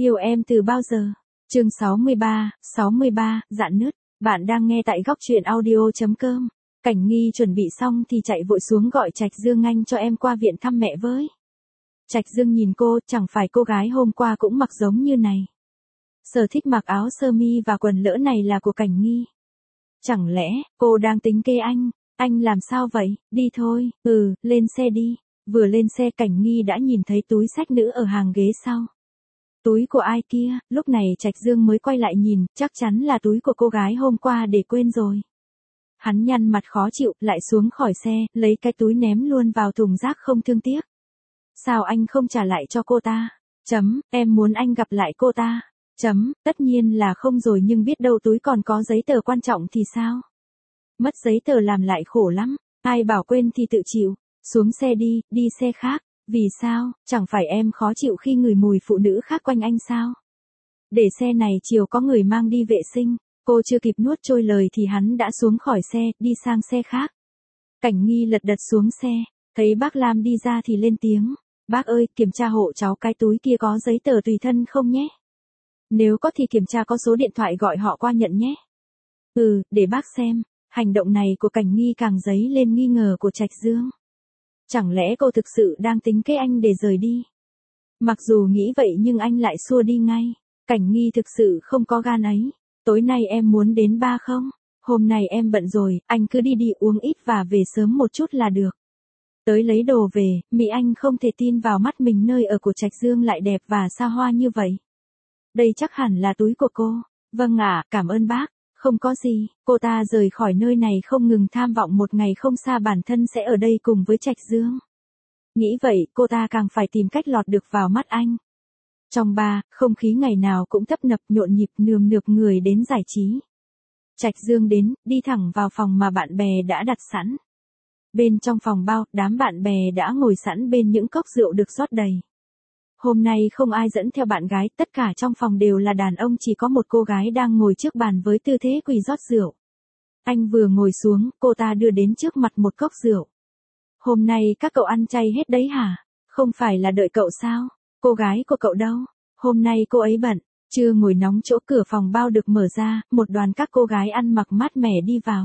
Yêu em từ bao giờ? Chương 63, Rạn nứt. Bạn đang nghe tại góc truyện audio.com. Cảnh Nghi chuẩn bị xong thì chạy vội xuống gọi Trạch Dương anh cho em qua viện thăm mẹ với. Trạch Dương nhìn cô, chẳng phải cô gái hôm qua cũng mặc giống như này. Sở thích mặc áo sơ mi và quần lỡ này là của Cảnh Nghi. Chẳng lẽ, cô đang tính kê anh làm sao vậy, đi thôi, lên xe đi. Vừa lên xe Cảnh Nghi đã nhìn thấy túi xách nữ ở hàng ghế sau. Túi của ai kia, lúc này Trạch Dương mới quay lại nhìn, chắc chắn là túi của cô gái hôm qua để quên rồi. Hắn nhăn mặt khó chịu, lại xuống khỏi xe, lấy cái túi ném luôn vào thùng rác không thương tiếc. Sao anh không trả lại cho cô ta? Em muốn anh gặp lại cô ta. Tất nhiên là không rồi, nhưng biết đâu túi còn có giấy tờ quan trọng thì sao? Mất giấy tờ làm lại khổ lắm, ai bảo quên thì tự chịu. Xuống xe đi xe khác. Vì sao, chẳng phải em khó chịu khi ngửi mùi phụ nữ khác quanh anh sao? Để xe này chiều có người mang đi vệ sinh. Cô chưa kịp nuốt trôi lời thì hắn đã xuống khỏi xe, đi sang xe khác. Cảnh Nghi lật đật xuống xe, thấy bác Lam đi ra thì lên tiếng. Bác ơi, kiểm tra hộ cháu cái túi kia có giấy tờ tùy thân không nhé? Nếu có thì kiểm tra có số điện thoại gọi họ qua nhận nhé. Để bác xem. Hành động này của Cảnh Nghi càng dấy lên nghi ngờ của Trạch Dương. Chẳng lẽ cô thực sự đang tính kế anh để rời đi? Mặc dù nghĩ vậy nhưng anh lại xua đi ngay. Cảnh Nghi thực sự không có gan ấy. Tối nay em muốn đến bar không? Hôm nay em bận rồi, anh cứ đi uống ít và về sớm một chút là được. Tới lấy đồ về, Mỹ Anh không thể tin vào mắt mình, nơi ở của Trạch Dương lại đẹp và xa hoa như vậy. Đây chắc hẳn là túi của cô. Vâng ạ, cảm ơn bác. Không có gì, cô ta rời khỏi nơi này không ngừng tham vọng một ngày không xa bản thân sẽ ở đây cùng với Trạch Dương. Nghĩ vậy, cô ta càng phải tìm cách lọt được vào mắt anh. Trong bar, không khí ngày nào cũng tấp nập nhộn nhịp, nườm nượp người đến giải trí. Trạch Dương đến, đi thẳng vào phòng mà bạn bè đã đặt sẵn. Bên trong phòng bao, đám bạn bè đã ngồi sẵn bên những cốc rượu được rót đầy. Hôm nay không ai dẫn theo bạn gái, tất cả trong phòng đều là đàn ông, chỉ có một cô gái đang ngồi trước bàn với tư thế quỳ rót rượu. Anh vừa ngồi xuống, cô ta đưa đến trước mặt một cốc rượu. Hôm nay các cậu ăn chay hết đấy hả? Không phải là đợi cậu sao? Cô gái của cậu đâu? Hôm nay cô ấy bận. Chưa ngồi nóng chỗ, cửa phòng bao được mở ra, một đoàn các cô gái ăn mặc mát mẻ đi vào.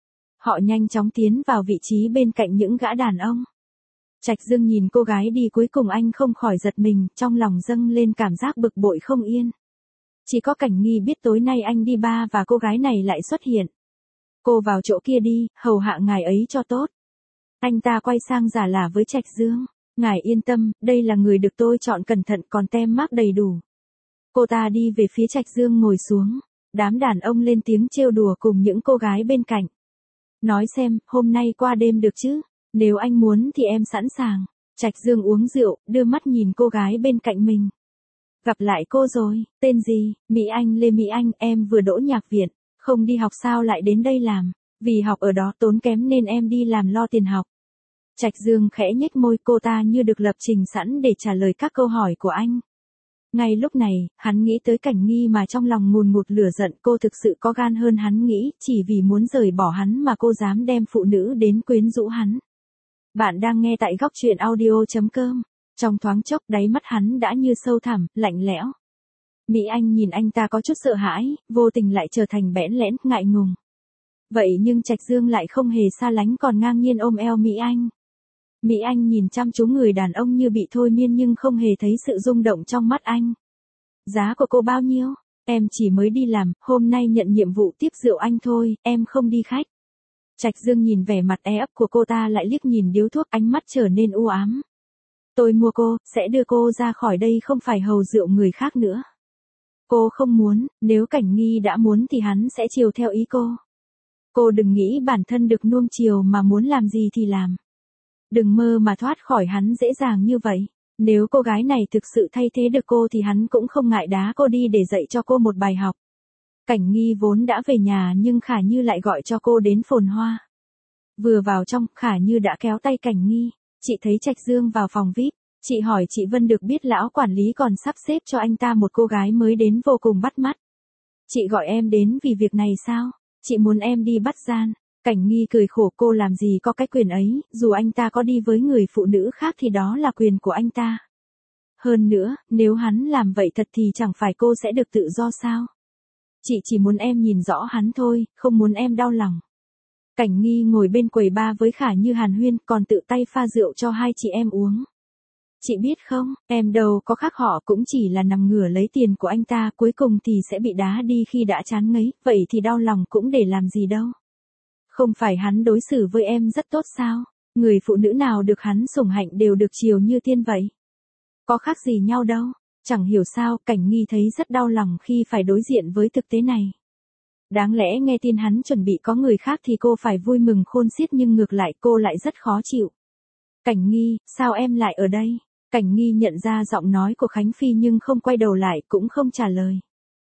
Họ nhanh chóng tiến vào vị trí bên cạnh những gã đàn ông. Trạch Dương nhìn cô gái đi cuối cùng anh không khỏi giật mình, trong lòng dâng lên cảm giác bực bội không yên. Chỉ có Cảnh Nghi biết tối nay anh đi bar và cô gái này lại xuất hiện. Cô vào chỗ kia đi, hầu hạ ngài ấy cho tốt. Anh ta quay sang giả lả với Trạch Dương. Ngài yên tâm, đây là người được tôi chọn cẩn thận, còn tem mác đầy đủ. Cô ta đi về phía Trạch Dương ngồi xuống. Đám đàn ông lên tiếng trêu đùa cùng những cô gái bên cạnh. Nói xem, hôm nay qua đêm được chứ? Nếu anh muốn thì em sẵn sàng. Trạch Dương uống rượu, đưa mắt nhìn cô gái bên cạnh mình. Gặp lại cô rồi, tên gì? Mỹ Anh, Lê Mỹ Anh, em vừa đỗ nhạc viện, không đi học sao lại đến đây làm? Vì học ở đó tốn kém nên em đi làm lo tiền học. Trạch Dương khẽ nhếch môi, cô ta như được lập trình sẵn để trả lời các câu hỏi của anh. Ngay lúc này, hắn nghĩ tới Cảnh Nghi mà trong lòng ngùn ngụt lửa giận, cô thực sự có gan hơn hắn nghĩ, chỉ vì muốn rời bỏ hắn mà cô dám đem phụ nữ đến quyến rũ hắn. Bạn đang nghe tại góc truyện audio.com. Trong thoáng chốc đáy mắt hắn đã như sâu thẳm, lạnh lẽo. Mỹ Anh nhìn anh ta có chút sợ hãi, vô tình lại trở thành bẽn lẽn, ngại ngùng. Vậy nhưng Trạch Dương lại không hề xa lánh, còn ngang nhiên ôm eo Mỹ Anh. Mỹ Anh nhìn chăm chú người đàn ông như bị thôi miên nhưng không hề thấy sự rung động trong mắt anh. Giá của cô bao nhiêu? Em chỉ mới đi làm, hôm nay nhận nhiệm vụ tiếp rượu anh thôi, em không đi khách. Trạch Dương nhìn vẻ mặt e ấp của cô ta lại liếc nhìn điếu thuốc, ánh mắt trở nên u ám. Tôi mua cô, sẽ đưa cô ra khỏi đây, không phải hầu rượu người khác nữa. Cô không muốn, nếu Cảnh Nghi đã muốn thì hắn sẽ chiều theo ý cô. Cô đừng nghĩ bản thân được nuông chiều mà muốn làm gì thì làm. Đừng mơ mà thoát khỏi hắn dễ dàng như vậy. Nếu cô gái này thực sự thay thế được cô thì hắn cũng không ngại đá cô đi để dạy cho cô một bài học. Cảnh Nghi vốn đã về nhà nhưng Khả Như lại gọi cho cô đến Phồn Hoa. Vừa vào trong, Khả Như đã kéo tay Cảnh Nghi. Chị thấy Trạch Dương vào phòng VIP. Chị hỏi chị Vân được biết lão quản lý còn sắp xếp cho anh ta một cô gái mới đến vô cùng bắt mắt. Chị gọi em đến vì việc này sao? Chị muốn em đi bắt gian. Cảnh Nghi cười khổ, cô làm gì có cái quyền ấy, dù anh ta có đi với người phụ nữ khác thì đó là quyền của anh ta. Hơn nữa, nếu hắn làm vậy thật thì chẳng phải cô sẽ được tự do sao? Chị chỉ muốn em nhìn rõ hắn thôi, không muốn em đau lòng. Cảnh Nghi ngồi bên quầy bar với Khả Như hàn huyên, còn tự tay pha rượu cho hai chị em uống. Chị biết không, em đâu có khác họ, cũng chỉ là nằm ngửa lấy tiền của anh ta, cuối cùng thì sẽ bị đá đi khi đã chán ngấy, vậy thì đau lòng cũng để làm gì đâu. Không phải hắn đối xử với em rất tốt sao? Người phụ nữ nào được hắn sủng hạnh đều được chiều như tiên vậy. Có khác gì nhau đâu. Chẳng hiểu sao, Cảnh Nghi thấy rất đau lòng khi phải đối diện với thực tế này. Đáng lẽ nghe tin hắn chuẩn bị có người khác thì cô phải vui mừng khôn xiết, nhưng ngược lại cô lại rất khó chịu. Cảnh Nghi, sao em lại ở đây? Cảnh Nghi nhận ra giọng nói của Khánh Phi nhưng không quay đầu lại, cũng không trả lời.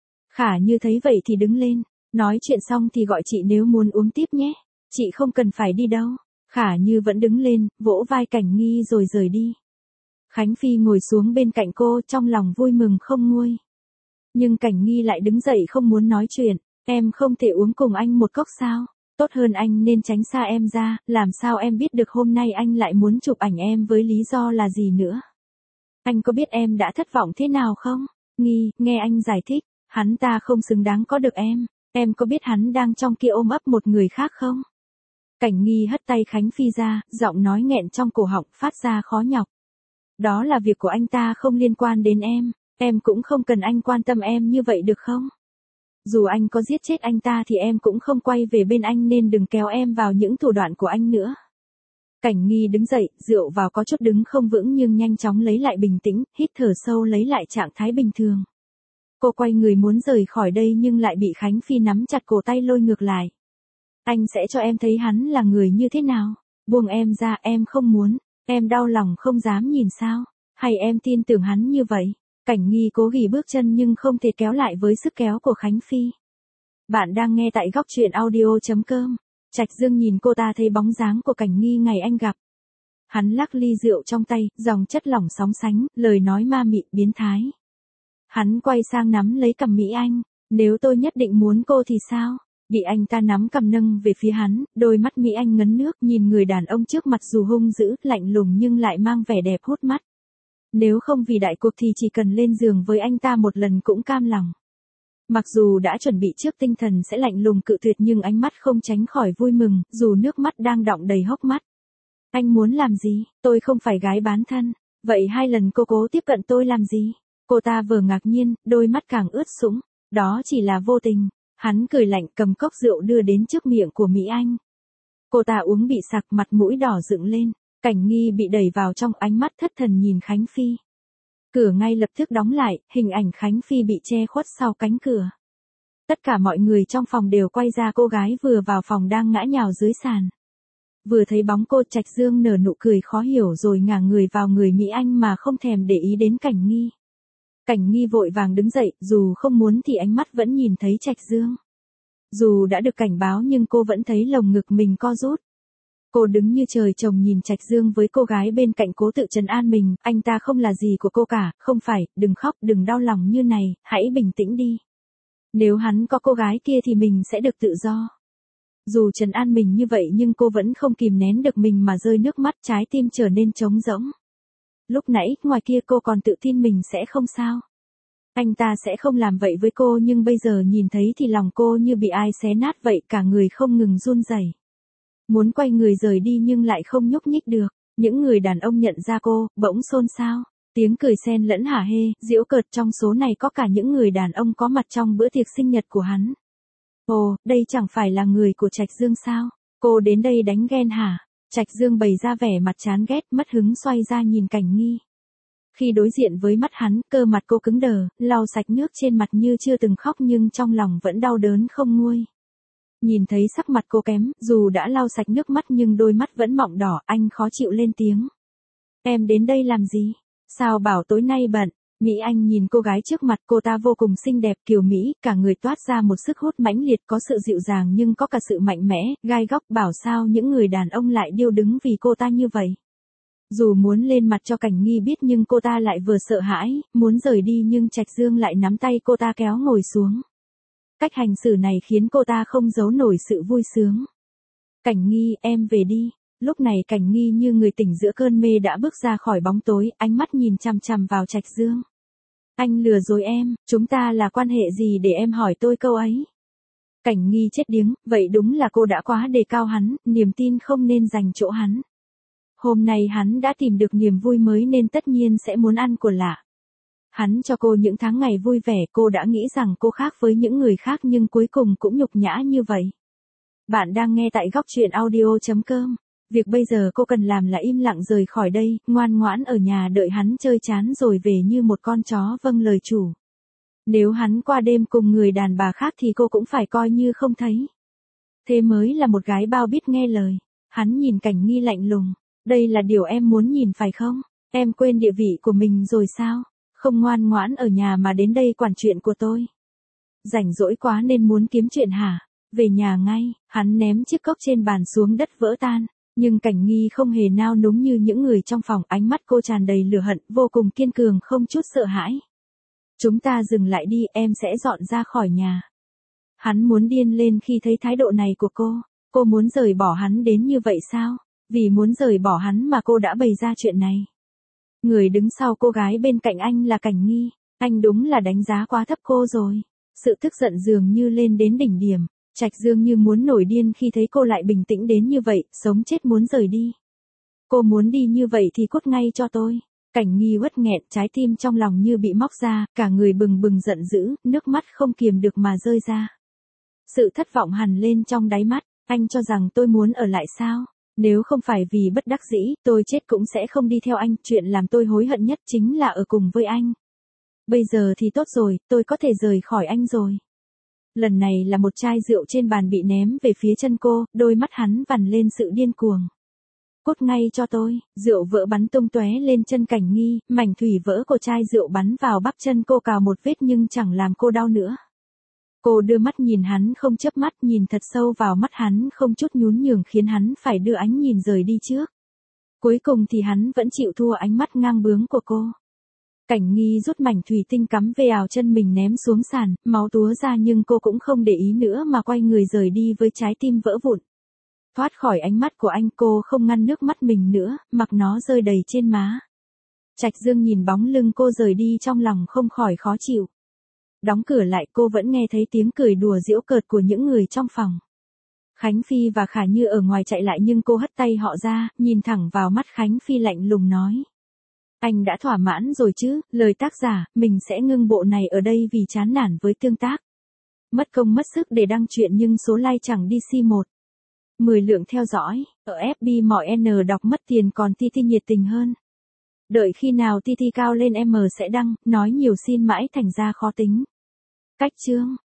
Khả Như thấy vậy thì đứng lên, nói chuyện xong thì gọi chị nếu muốn uống tiếp nhé. Chị không cần phải đi đâu. Khả Như vẫn đứng lên, vỗ vai Cảnh Nghi rồi rời đi. Khánh Phi ngồi xuống bên cạnh cô, trong lòng vui mừng không nguôi. Nhưng Cảnh Nghi lại đứng dậy không muốn nói chuyện. Em không thể uống cùng anh một cốc sao? Tốt hơn anh nên tránh xa em ra, làm sao em biết được hôm nay anh lại muốn chụp ảnh em với lý do là gì nữa? Anh có biết em đã thất vọng thế nào không? Nghi, nghe anh giải thích, hắn ta không xứng đáng có được em có biết hắn đang trong kia ôm ấp một người khác không? Cảnh Nghi hất tay Khánh Phi ra, giọng nói nghẹn trong cổ họng, phát ra khó nhọc. Đó là việc của anh ta, không liên quan đến em cũng không cần anh quan tâm em như vậy được không? Dù anh có giết chết anh ta thì em cũng không quay về bên anh, nên đừng kéo em vào những thủ đoạn của anh nữa. Cảnh Nghi đứng dậy, rượu vào có chút đứng không vững nhưng nhanh chóng lấy lại bình tĩnh, hít thở sâu lấy lại trạng thái bình thường. Cô quay người muốn rời khỏi đây nhưng lại bị Khánh Phi nắm chặt cổ tay lôi ngược lại. Anh sẽ cho em thấy hắn là người như thế nào. Buông em ra, em không muốn. Em đau lòng không dám nhìn sao. Hay em tin tưởng hắn như vậy? Cảnh Nghi cố gỉ bước chân nhưng không thể kéo lại với sức kéo của Khánh Phi. Bạn đang nghe tại góc truyện audio.com. Trạch Dương nhìn cô ta thấy bóng dáng của Cảnh Nghi ngày anh gặp. Hắn lắc ly rượu trong tay, dòng chất lỏng sóng sánh, lời nói ma mị biến thái. Hắn quay sang nắm lấy cằm Mỹ Anh. Nếu tôi nhất định muốn cô thì sao? Bị anh ta nắm cầm nâng về phía hắn, đôi mắt Mỹ Anh ngấn nước nhìn người đàn ông trước mặt dù hung dữ, lạnh lùng nhưng lại mang vẻ đẹp hút mắt. Nếu không vì đại cuộc thì chỉ cần lên giường với anh ta một lần cũng cam lòng. Mặc dù đã chuẩn bị trước tinh thần sẽ lạnh lùng cự tuyệt nhưng ánh mắt không tránh khỏi vui mừng, dù nước mắt đang đọng đầy hốc mắt. Anh muốn làm gì? Tôi không phải gái bán thân. Vậy 2 lần cô cố tiếp cận tôi làm gì? Cô ta vừa ngạc nhiên, đôi mắt càng ướt sũng. Đó chỉ là vô tình. Hắn cười lạnh cầm cốc rượu đưa đến trước miệng của Mỹ Anh. Cô ta uống bị sặc, mặt mũi đỏ dựng lên. Cảnh Nghi bị đẩy vào trong, ánh mắt thất thần nhìn Khánh Phi. Cửa ngay lập tức đóng lại, hình ảnh Khánh Phi bị che khuất sau cánh cửa. Tất cả mọi người trong phòng đều quay ra cô gái vừa vào phòng đang ngã nhào dưới sàn. Vừa thấy bóng cô, Trạch Dương nở nụ cười khó hiểu rồi ngả người vào người Mỹ Anh mà không thèm để ý đến Cảnh Nghi. Cảnh Nghi vội vàng đứng dậy, dù không muốn thì ánh mắt vẫn nhìn thấy Trạch Dương. Dù đã được cảnh báo nhưng cô vẫn thấy lồng ngực mình co rút. Cô đứng như trời trồng nhìn Trạch Dương với cô gái bên cạnh cố tự trấn an mình, anh ta không là gì của cô cả, không phải, đừng khóc, đừng đau lòng như này, hãy bình tĩnh đi. Nếu hắn có cô gái kia thì mình sẽ được tự do. Dù trấn an mình như vậy nhưng cô vẫn không kìm nén được mình mà rơi nước mắt, trái tim trở nên trống rỗng. Lúc nãy, ngoài kia cô còn tự tin mình sẽ không sao. Anh ta sẽ không làm vậy với cô nhưng bây giờ nhìn thấy thì lòng cô như bị ai xé nát vậy, cả người không ngừng run rẩy. Muốn quay người rời đi nhưng lại không nhúc nhích được. Những người đàn ông nhận ra cô, bỗng xôn xao. Tiếng cười xen lẫn hả hê, giễu cợt, trong số này có cả những người đàn ông có mặt trong bữa tiệc sinh nhật của hắn. Ồ, đây chẳng phải là người của Trạch Dương sao? Cô đến đây đánh ghen hả? Trạch Dương bày ra vẻ mặt chán ghét, mất hứng xoay ra nhìn Cảnh Nghi. Khi đối diện với mắt hắn, cơ mặt cô cứng đờ, lau sạch nước trên mặt như chưa từng khóc nhưng trong lòng vẫn đau đớn không nguôi. Nhìn thấy sắc mặt cô kém, dù đã lau sạch nước mắt nhưng đôi mắt vẫn mọng đỏ, anh khó chịu lên tiếng. Em đến đây làm gì? Sao bảo tối nay bận? Mỹ Anh nhìn cô gái trước mặt, cô ta vô cùng xinh đẹp kiều Mỹ, cả người toát ra một sức hút mãnh liệt, có sự dịu dàng nhưng có cả sự mạnh mẽ, gai góc, bảo sao những người đàn ông lại điêu đứng vì cô ta như vậy. Dù muốn lên mặt cho Cảnh Nghi biết nhưng cô ta lại vừa sợ hãi, muốn rời đi nhưng Trạch Dương lại nắm tay cô ta kéo ngồi xuống. Cách hành xử này khiến cô ta không giấu nổi sự vui sướng. Cảnh Nghi, em về đi. Lúc này Cảnh Nghi như người tỉnh giữa cơn mê đã bước ra khỏi bóng tối, ánh mắt nhìn chằm chằm vào Trạch Dương. Anh lừa dối em, chúng ta là quan hệ gì để em hỏi tôi câu ấy? Cảnh Nghi chết điếng, vậy đúng là cô đã quá đề cao hắn, niềm tin không nên dành chỗ hắn. Hôm nay hắn đã tìm được niềm vui mới nên tất nhiên sẽ muốn ăn của lạ. Hắn cho cô những tháng ngày vui vẻ, cô đã nghĩ rằng cô khác với những người khác nhưng cuối cùng cũng nhục nhã như vậy. Bạn đang nghe tại góc truyện audio.com. Việc bây giờ cô cần làm là im lặng rời khỏi đây, ngoan ngoãn ở nhà đợi hắn chơi chán rồi về như một con chó vâng lời chủ. Nếu hắn qua đêm cùng người đàn bà khác thì cô cũng phải coi như không thấy. Thế mới là một gái bao biết nghe lời. Hắn nhìn Cảnh Nghi lạnh lùng. Đây là điều em muốn nhìn phải không? Em quên địa vị của mình rồi sao? Không ngoan ngoãn ở nhà mà đến đây quản chuyện của tôi. Rảnh rỗi quá nên muốn kiếm chuyện hả? Về nhà ngay, hắn ném chiếc cốc trên bàn xuống đất vỡ tan. Nhưng Cảnh Nghi không hề nao núng như những người trong phòng, ánh mắt cô tràn đầy lửa hận, vô cùng kiên cường không chút sợ hãi. Chúng ta dừng lại đi, em sẽ dọn ra khỏi nhà. Hắn muốn điên lên khi thấy thái độ này của cô. Cô muốn rời bỏ hắn đến như vậy sao? Vì muốn rời bỏ hắn mà cô đã bày ra chuyện này. Người đứng sau cô gái bên cạnh anh là Cảnh Nghi. Anh đúng là đánh giá quá thấp cô rồi. Sự tức giận dường như lên đến đỉnh điểm. Trạch Dương như muốn nổi điên khi thấy cô lại bình tĩnh đến như vậy, sống chết muốn rời đi. Cô muốn đi như vậy thì cút ngay cho tôi. Cảnh Nghi uất nghẹn, trái tim trong lòng như bị móc ra, cả người bừng bừng giận dữ, nước mắt không kiềm được mà rơi ra. Sự thất vọng hằn lên trong đáy mắt, anh cho rằng tôi muốn ở lại sao? Nếu không phải vì bất đắc dĩ, tôi chết cũng sẽ không đi theo anh, chuyện làm tôi hối hận nhất chính là ở cùng với anh. Bây giờ thì tốt rồi, tôi có thể rời khỏi anh rồi. Lần này là một chai rượu trên bàn bị ném về phía chân cô, đôi mắt hắn vằn lên sự điên cuồng. Cút ngay cho tôi, rượu vỡ bắn tung tóe lên chân Cảnh Nghi, mảnh thủy vỡ của chai rượu bắn vào bắp chân cô cào một vết nhưng chẳng làm cô đau nữa. Cô đưa mắt nhìn hắn không chớp mắt, nhìn thật sâu vào mắt hắn không chút nhún nhường khiến hắn phải đưa ánh nhìn rời đi trước. Cuối cùng thì hắn vẫn chịu thua ánh mắt ngang bướng của cô. Cảnh Nghi rút mảnh thủy tinh cắm về ào chân mình ném xuống sàn, máu túa ra nhưng cô cũng không để ý nữa mà quay người rời đi với trái tim vỡ vụn. Thoát khỏi ánh mắt của anh, cô không ngăn nước mắt mình nữa, mặc nó rơi đầy trên má. Trạch Dương nhìn bóng lưng cô rời đi trong lòng không khỏi khó chịu. Đóng cửa lại, cô vẫn nghe thấy tiếng cười đùa giễu cợt của những người trong phòng. Khánh Phi và Khả Như ở ngoài chạy lại nhưng cô hất tay họ ra, nhìn thẳng vào mắt Khánh Phi lạnh lùng nói. Anh đã thỏa mãn rồi chứ, lời tác giả, mình sẽ ngưng bộ này ở đây vì chán nản với tương tác. Mất công mất sức để đăng chuyện nhưng số like chẳng đi C1. 10 lượng theo dõi, ở FB mọi N đọc mất tiền còn TT nhiệt tình hơn. Đợi khi nào TT cao lên M sẽ đăng, nói nhiều xin mãi thành ra khó tính. Cách chương.